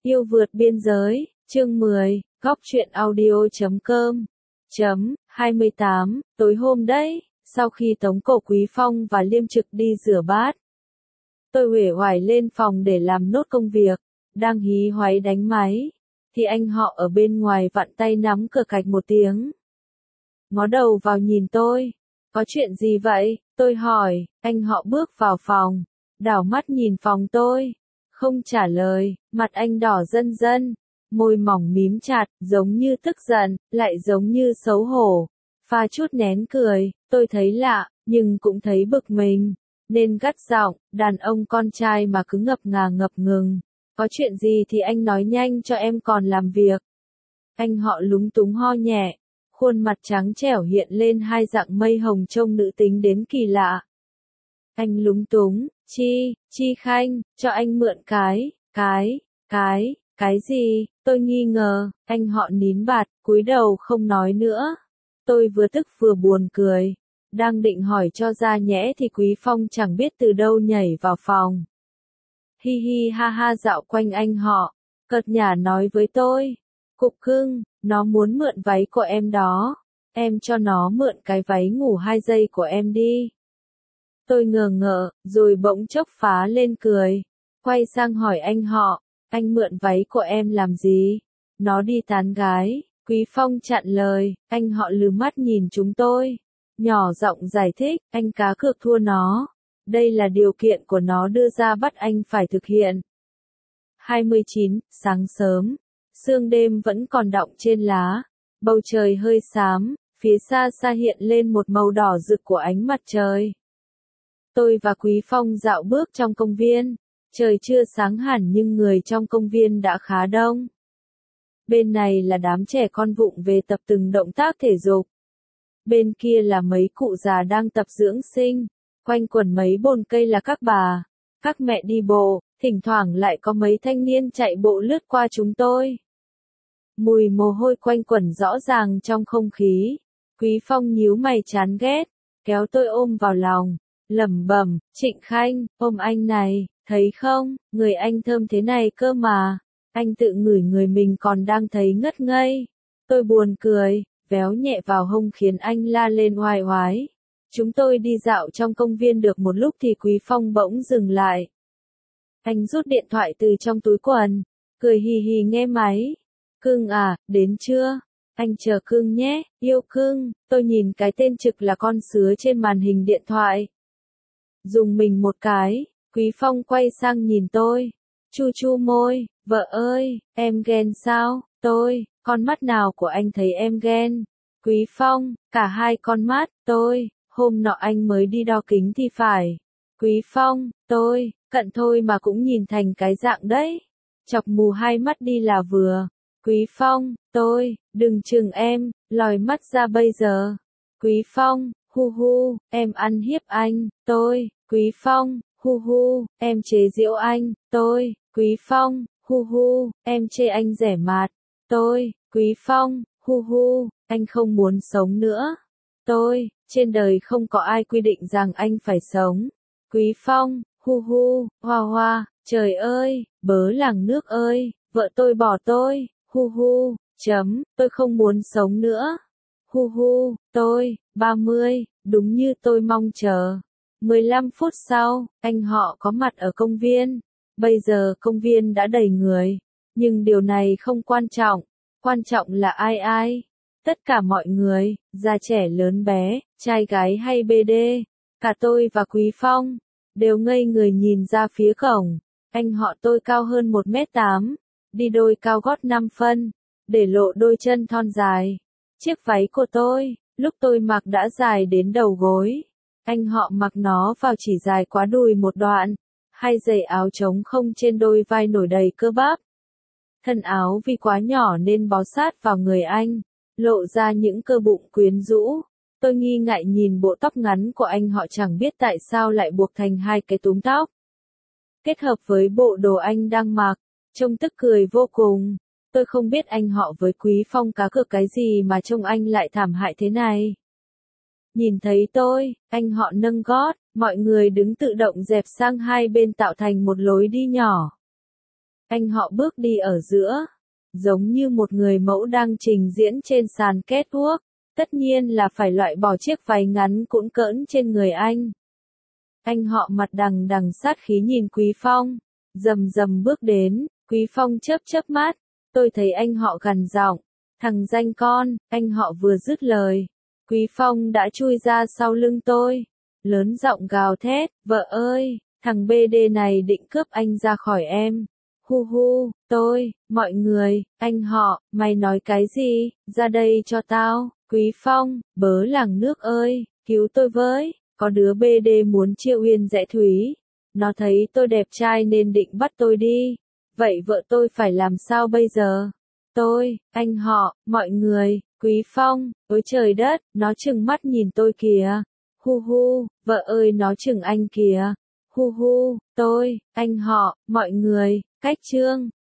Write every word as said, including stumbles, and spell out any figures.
Yêu vượt biên giới, chương mười, góc truyện audio chấm com, chấm, hai mươi tám, tối hôm đấy, sau khi Tống Cổ Quý Phong và Liêm Trực đi rửa bát. Tôi uể oải lên phòng để làm nốt công việc, đang hí hoáy đánh máy, thì anh họ ở bên ngoài vặn tay nắm cửa cạch một tiếng. Ngó đầu vào nhìn tôi, có chuyện gì vậy, tôi hỏi, anh họ bước vào phòng, đảo mắt nhìn phòng tôi, không trả lời, mặt anh đỏ dần dần, môi mỏng mím chặt, giống như tức giận, lại giống như xấu hổ, pha chút nén cười, tôi thấy lạ, nhưng cũng thấy bực mình, nên gắt giọng, đàn ông con trai mà cứ ngập ngà ngập ngừng, có chuyện gì thì anh nói nhanh cho em còn làm việc. Anh họ lúng túng ho nhẹ, khuôn mặt trắng trẻo hiện lên hai dạng mây hồng trông nữ tính đến kỳ lạ. Anh lúng túng, chi, chi Khanh, cho anh mượn cái, cái, cái, cái gì, tôi nghi ngờ, anh họ nín bạt, cúi đầu không nói nữa. Tôi vừa tức vừa buồn cười, đang định hỏi cho ra nhẽ thì Quý Phong chẳng biết từ đâu nhảy vào phòng. Hi hi ha ha dạo quanh anh họ, cợt nhả nói với tôi, Cục Cưng, nó muốn mượn váy của em đó, em cho nó mượn cái váy ngủ hai giây của em đi. Tôi ngờ ngợ, rồi bỗng chốc phá lên cười, quay sang hỏi anh họ, anh mượn váy của em làm gì? Nó đi tán gái. Quý Phong chặn lời, anh họ lừ mắt nhìn chúng tôi, nhỏ giọng giải thích, anh cá cược thua nó. Đây là điều kiện của nó đưa ra bắt anh phải thực hiện. hai mươi chín, sáng sớm, sương đêm vẫn còn đọng trên lá, bầu trời hơi xám, phía xa xa hiện lên một màu đỏ rực của ánh mặt trời. Tôi và Quý Phong dạo bước trong công viên, trời chưa sáng hẳn nhưng người trong công viên đã khá đông. Bên này là đám trẻ con vụng về tập từng động tác thể dục. Bên kia là mấy cụ già đang tập dưỡng sinh, quanh quần mấy bồn cây là các bà, các mẹ đi bộ, thỉnh thoảng lại có mấy thanh niên chạy bộ lướt qua chúng tôi. Mùi mồ hôi quanh quẩn rõ ràng trong không khí. Quý Phong nhíu mày chán ghét, kéo tôi ôm vào lòng, lẩm bẩm, Trịnh Khanh, ôm anh này, thấy không, người anh thơm thế này cơ mà. Anh tự ngửi người mình còn đang thấy ngất ngây. Tôi buồn cười, véo nhẹ vào hông khiến anh la lên oai oái. Chúng tôi đi dạo trong công viên được một lúc thì Quý Phong bỗng dừng lại. Anh rút điện thoại từ trong túi quần, cười hì hì nghe máy. Cưng à, đến chưa? Anh chờ Cưng nhé, yêu Cưng. Tôi nhìn cái tên trực là con sứa trên màn hình điện thoại. Dùng mình một cái, Quý Phong quay sang nhìn tôi. Chu chu môi, vợ ơi, em ghen sao? Tôi, con mắt nào của anh thấy em ghen? Quý Phong, cả hai con mắt. Tôi, hôm nọ anh mới đi đo kính thì phải. Quý Phong, tôi, cận thôi mà cũng nhìn thành cái dạng đấy. Chọc mù hai mắt đi là vừa. Quý Phong, tôi, đừng chừng em, lòi mắt ra bây giờ. Quý Phong, hu hu, em ăn hiếp anh. Tôi, Quý Phong, hu hu, em chế giễu anh. Tôi, Quý Phong, hu hu, em chê anh rẻ mạt. Tôi, Quý Phong, hu hu, anh không muốn sống nữa. Tôi, trên đời không có ai quy định rằng anh phải sống. Quý Phong, hu hu, hoa hoa, trời ơi, bớ làng nước ơi, vợ tôi bỏ tôi, hu hu, chấm, tôi không muốn sống nữa. Hu hu, tôi, ba mươi, đúng như tôi mong chờ. mười lăm phút sau, anh họ có mặt ở công viên. Bây giờ công viên đã đầy người, nhưng điều này không quan trọng, quan trọng là ai ai. Tất cả mọi người, già trẻ lớn bé, trai gái hay bê đê, cả tôi và Quý Phong, đều ngây người nhìn ra phía cổng. Anh họ tôi cao hơn một mét tám, đi đôi cao gót năm phân, để lộ đôi chân thon dài. Chiếc váy của tôi, lúc tôi mặc đã dài đến đầu gối. Anh họ mặc nó vào chỉ dài quá đùi một đoạn. Hai giày áo trống không trên đôi vai nổi đầy cơ bắp. Thân áo vì quá nhỏ nên bó sát vào người anh, lộ ra những cơ bụng quyến rũ. Tôi nghi ngại nhìn bộ tóc ngắn của anh họ chẳng biết tại sao lại buộc thành hai cái túm tóc. Kết hợp với bộ đồ anh đang mặc, trông tức cười vô cùng. Tôi không biết anh họ với Quý Phong cá cược cái gì mà trông anh lại thảm hại thế này. Nhìn thấy tôi, anh họ nâng gót, mọi người đứng tự động dẹp sang hai bên tạo thành một lối đi nhỏ. Anh họ bước đi ở giữa, giống như một người mẫu đang trình diễn trên sàn catwalk, tất nhiên là phải loại bỏ chiếc váy ngắn cũn cỡn trên người anh. Anh họ mặt đằng đằng sát khí nhìn Quý Phong, rầm rầm bước đến, Quý Phong chớp chớp mắt, tôi thấy anh họ gằn giọng, thằng danh con, anh họ vừa dứt lời, Quý Phong đã chui ra sau lưng tôi, lớn giọng gào thét, vợ ơi, thằng bê đê này định cướp anh ra khỏi em. Hu hu, tôi, mọi người, anh họ, mày nói cái gì, ra đây cho tao, Quý Phong, bớ làng nước ơi, cứu tôi với, có đứa bê đê muốn Triệu Uyên rẽ thúy, nó thấy tôi đẹp trai nên định bắt tôi đi, vậy vợ tôi phải làm sao bây giờ? Tôi, anh họ, mọi người, Quý Phong, ôi trời đất, nó trừng mắt nhìn tôi kìa, hu hu, vợ ơi nó trừng anh kìa, hu hu, tôi, anh họ, mọi người, cách chương.